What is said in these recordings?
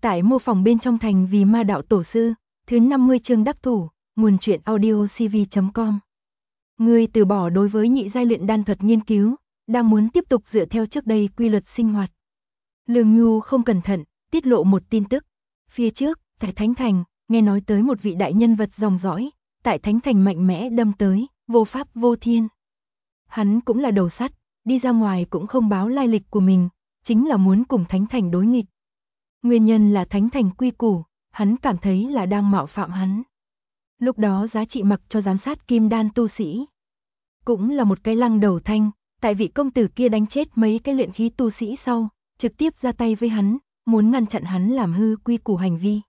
Tại mô phỏng bên trong thành vì ma đạo tổ sư, thứ 50 chương đắc thủ, nguồn truyện audio cv.com. Ngươi từ bỏ đối với nhị giai luyện đan thuật nghiên cứu, đang muốn tiếp tục dựa theo trước đây quy luật sinh hoạt. Lương Nhu không cẩn thận, tiết lộ một tin tức. Phía trước, tại Thánh Thành, nghe nói tới một vị đại nhân vật dòng dõi, tại Thánh Thành mạnh mẽ đâm tới, vô pháp vô thiên. Hắn cũng là đầu sắt, đi ra ngoài cũng không báo lai lịch của mình, chính là muốn cùng Thánh Thành đối nghịch. Nguyên nhân là Thánh Thành quy củ, hắn cảm thấy là đang mạo phạm hắn. Lúc đó giá trị mặc cho giám sát kim đan tu sĩ. Cũng là một cái lăng đầu thanh, tại vị công tử kia đánh chết mấy cái luyện khí tu sĩ sau, trực tiếp ra tay với hắn, muốn ngăn chặn hắn làm hư quy củ hành vi.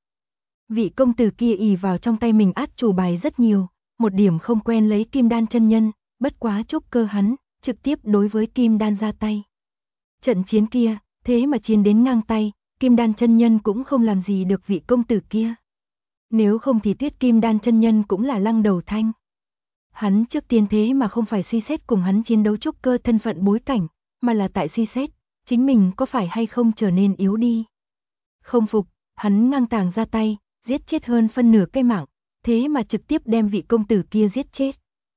Vị công tử kia ỷ vào trong tay mình át chủ bài rất nhiều, một điểm không quen lấy kim đan chân nhân, bất quá trúc cơ hắn, trực tiếp đối với kim đan ra tay. Trận chiến kia, thế mà chiến đến ngang tay, kim đan chân nhân cũng không làm gì được vị công tử kia. Nếu không thì Tuyết kim đan chân nhân cũng là lăng đầu thanh. Hắn trước tiên thế mà không phải suy xét cùng hắn chiến đấu trúc cơ thân phận bối cảnh, mà là tại suy xét, chính mình có phải hay không trở nên yếu đi. Không phục, hắn ngang tàng ra tay, giết chết hơn phân nửa cái mạng, thế mà trực tiếp đem vị công tử kia giết chết.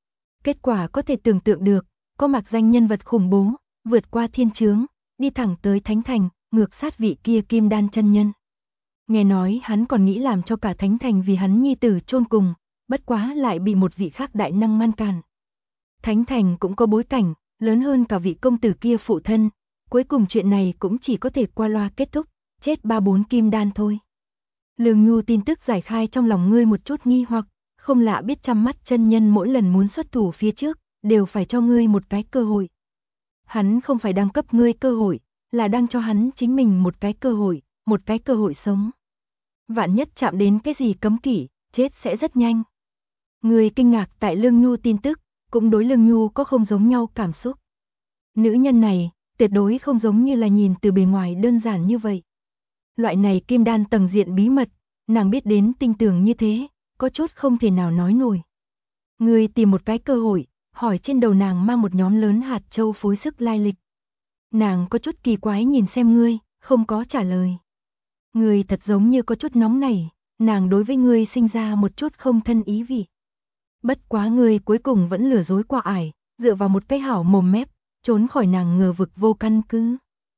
Kết quả có thể tưởng tượng được, có mặc danh nhân vật khủng bố, vượt qua thiên chướng, đi thẳng tới Thánh Thành, ngược sát vị kia kim đan chân nhân. Nghe nói hắn còn nghĩ làm cho cả Thánh Thành vì hắn nhi tử chôn cùng, bất quá lại bị một vị khác đại năng ngăn cản. Thánh Thành cũng có bối cảnh, lớn hơn cả vị công tử kia phụ thân, cuối cùng chuyện này cũng chỉ có thể qua loa kết thúc, chết 3-4 kim đan thôi. Lương Nhu tin tức giải khai trong lòng ngươi một chút nghi hoặc, không lạ biết Trăm Mắt chân nhân mỗi lần muốn xuất thủ phía trước, đều phải cho ngươi một cái cơ hội. Hắn không phải đang cấp ngươi cơ hội, là đang cho hắn chính mình một cái cơ hội sống. Vạn nhất chạm đến cái gì cấm kỵ, chết sẽ rất nhanh. Người kinh ngạc tại Lương Nhu tin tức, cũng đối Lương Nhu có không giống nhau cảm xúc. Nữ nhân này, tuyệt đối không giống như là nhìn từ bề ngoài đơn giản như vậy. Loại này kim đan tầng diện bí mật, nàng biết đến tinh tường như thế, có chút không thể nào nói nổi. Người tìm một cái cơ hội, hỏi trên đầu nàng mang một nhóm lớn hạt châu phối sức lai lịch. Nàng có chút kỳ quái nhìn xem ngươi, không có trả lời. Ngươi thật giống như có chút nóng nảy, nàng đối với ngươi sinh ra một chút không thân ý vị. Bất quá ngươi cuối cùng vẫn lừa dối qua ải, dựa vào một cái hảo mồm mép, trốn khỏi nàng ngờ vực vô căn cứ.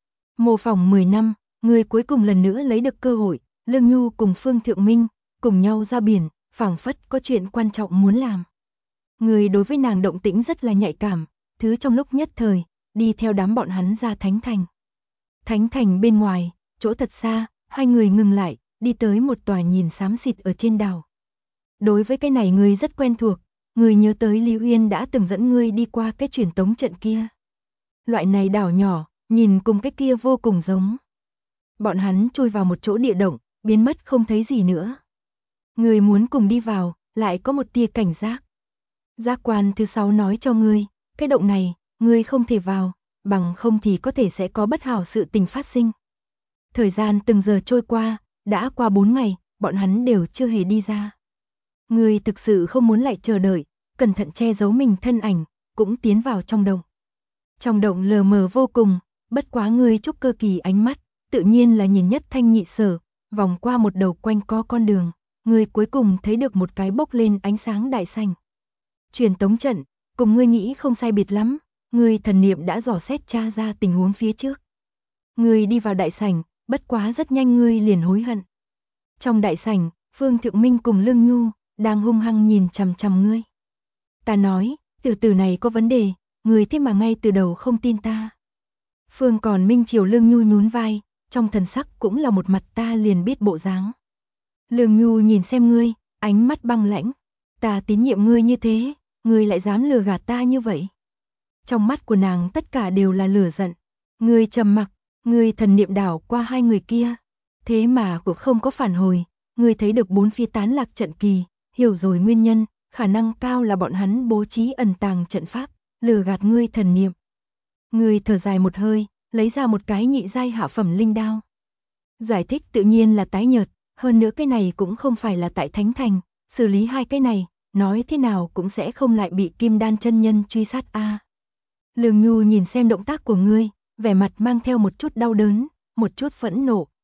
Mô phỏng 10 năm, ngươi cuối cùng lần nữa lấy được cơ hội, Lương Nhu cùng Phương Thượng Minh, cùng nhau ra biển, phảng phất có chuyện quan trọng muốn làm. Ngươi đối với nàng động tĩnh rất là nhạy cảm, thứ trong lúc nhất thời, đi theo đám bọn hắn ra Thánh Thành. Thánh Thành bên ngoài, chỗ thật xa, hai người ngừng lại, đi tới một tòa nhìn xám xịt ở trên đảo. Đối với cái này ngươi rất quen thuộc, ngươi nhớ tới Lý Uyên đã từng dẫn ngươi đi qua cái truyền tống trận kia. Loại này đảo nhỏ, nhìn cùng cái kia vô cùng giống. Bọn hắn chui vào một chỗ địa động, biến mất không thấy gì nữa. Ngươi muốn cùng đi vào, lại có một tia cảnh giác. Giác quan thứ 6 nói cho ngươi, cái động này, ngươi không thể vào, bằng không thì có thể sẽ có bất hảo sự tình phát sinh. Thời gian từng giờ trôi qua, đã qua 4 ngày, bọn hắn đều chưa hề đi ra. Ngươi thực sự không muốn lại chờ đợi, cẩn thận che giấu mình thân ảnh, cũng tiến vào trong động. Trong động lờ mờ vô cùng, bất quá ngươi trúc cơ kỳ ánh mắt, tự nhiên là nhìn nhất thanh nhị sở, vòng qua một đầu quanh co con đường, ngươi cuối cùng thấy được một cái bốc lên ánh sáng đại xanh. Truyền tống trận, cùng ngươi nghĩ không sai biệt lắm, ngươi thần niệm đã dò xét tra ra tình huống phía trước. Ngươi đi vào đại sảnh, bất quá rất nhanh ngươi liền hối hận. Trong đại sảnh, Phương Thượng Minh cùng Lương Nhu đang hung hăng nhìn chằm chằm ngươi. Ta nói, tiểu tử này có vấn đề, ngươi thế mà ngay từ đầu không tin ta. Phương còn Minh chiều Lương Nhu nhún vai, trong thần sắc cũng là một mặt ta liền biết bộ dáng. Lương Nhu nhìn xem ngươi, ánh mắt băng lãnh. Ta tín nhiệm ngươi như thế, ngươi lại dám lừa gạt ta như vậy. Trong mắt của nàng tất cả đều là lửa giận. Ngươi trầm mặc, ngươi thần niệm đảo qua hai người kia. Thế mà cũng không có phản hồi. Ngươi thấy được 4 phía tán lạc trận kỳ, hiểu rồi nguyên nhân, khả năng cao là bọn hắn bố trí ẩn tàng trận pháp, lừa gạt ngươi thần niệm. Ngươi thở dài một hơi, lấy ra một cái nhị giai hạ phẩm linh đao. Giải thích tự nhiên là tái nhợt, hơn nữa cái này cũng không phải là tại Thánh Thành, xử lý hai cái này, nói thế nào cũng sẽ không lại bị Kim Đan chân nhân truy sát a. Lương Nhu nhìn xem động tác của ngươi, vẻ mặt mang theo một chút đau đớn, một chút phẫn nộ,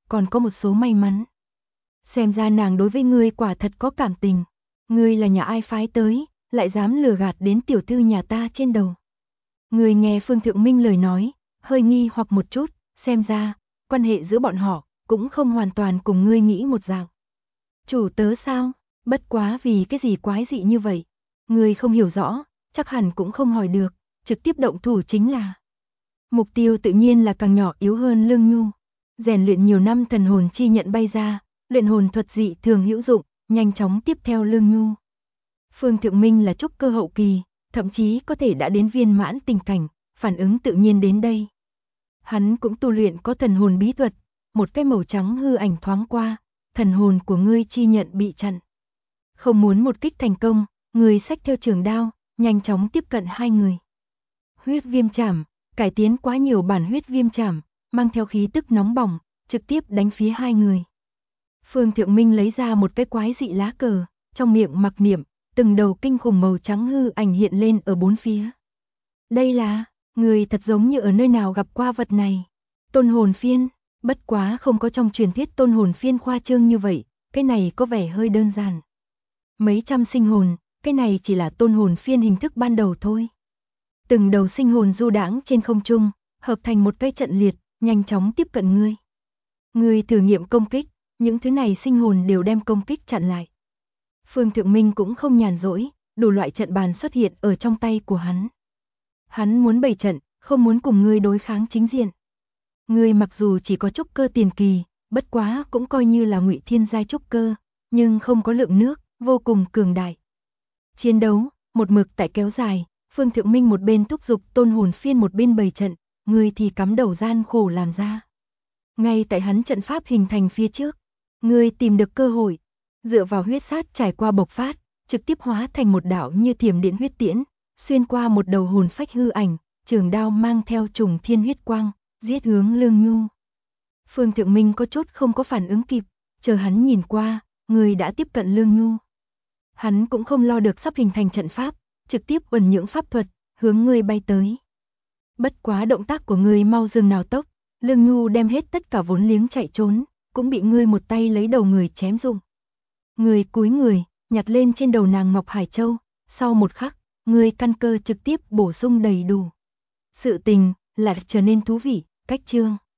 còn có một số may mắn. Xem ra nàng đối với ngươi quả thật có cảm tình. Ngươi là nhà ai phái tới, lại dám lừa gạt đến tiểu thư nhà ta trên đầu. Ngươi nghe Phương Thượng Minh lời nói, hơi nghi hoặc một chút, xem ra, quan hệ giữa bọn họ, cũng không hoàn toàn cùng ngươi nghĩ một dạng. Chủ tớ sao? Bất quá vì cái gì quái dị như vậy? Ngươi không hiểu rõ, chắc hẳn cũng không hỏi được, trực tiếp động thủ chính là. Mục tiêu tự nhiên là càng nhỏ yếu hơn Lương Nhu. Rèn luyện nhiều năm thần hồn chi nhận bay ra, luyện hồn thuật dị thường hữu dụng, nhanh chóng tiếp theo Lương Nhu. Phương Thượng Minh là trúc cơ hậu kỳ, thậm chí có thể đã đến viên mãn tình cảnh, phản ứng tự nhiên đến đây. Hắn cũng tu luyện có thần hồn bí thuật, một cái màu trắng hư ảnh thoáng qua, thần hồn của ngươi chi nhận bị chặn. Không muốn một kích thành công, người xách theo trường đao, nhanh chóng tiếp cận hai người. Huyết viêm chảm, cải tiến quá nhiều bản huyết viêm chảm, mang theo khí tức nóng bỏng, trực tiếp đánh phía hai người. Phương Thượng Minh lấy ra một cái quái dị lá cờ, trong miệng mặc niệm, từng đầu kinh khủng màu trắng hư ảnh hiện lên ở bốn phía. Đây là, người thật giống như ở nơi nào gặp qua vật này. Tôn hồn phiên, bất quá không có trong truyền thuyết tôn hồn phiên khoa trương như vậy, cái này có vẻ hơi đơn giản. Mấy trăm sinh hồn, cái này chỉ là tôn hồn phiên hình thức ban đầu thôi. Từng đầu sinh hồn du đãng trên không trung, hợp thành một cái trận liệt, nhanh chóng tiếp cận ngươi. Ngươi thử nghiệm công kích, những thứ này sinh hồn đều đem công kích chặn lại. Phương Thượng Minh cũng không nhàn rỗi, đủ loại trận bàn xuất hiện ở trong tay của hắn. Hắn muốn bày trận, không muốn cùng ngươi đối kháng chính diện. Ngươi mặc dù chỉ có trúc cơ tiền kỳ, bất quá cũng coi như là ngụy thiên giai trúc cơ, nhưng không có lượng nước, vô cùng cường đại. Chiến đấu, một mực tại kéo dài, Phương Thượng Minh một bên thúc giục tôn hồn phiên một bên bày trận, ngươi thì cắm đầu gian khổ làm ra. Ngay tại hắn trận pháp hình thành phía trước, ngươi tìm được cơ hội, dựa vào huyết sát trải qua bộc phát, trực tiếp hóa thành một đạo như thiểm điện huyết tiễn, xuyên qua một đầu hồn phách hư ảnh, trường đao mang theo trùng thiên huyết quang, giết hướng Lương Nhu. Phương Thượng Minh có chút không có phản ứng kịp, chờ hắn nhìn qua, người đã tiếp cận Lương Nhu. Hắn cũng không lo được sắp hình thành trận pháp, trực tiếp uẩn nhưỡng pháp thuật, hướng người bay tới. Bất quá động tác của người mau dừng nào tốc, Lương Nhu đem hết tất cả vốn liếng chạy trốn, cũng bị ngươi một tay lấy đầu người chém rụng. Người cúi người, nhặt lên trên đầu nàng Ngọc Hải Châu, sau một khắc, người căn cơ trực tiếp bổ sung đầy đủ. Sự tình lại trở nên thú vị, cách chương.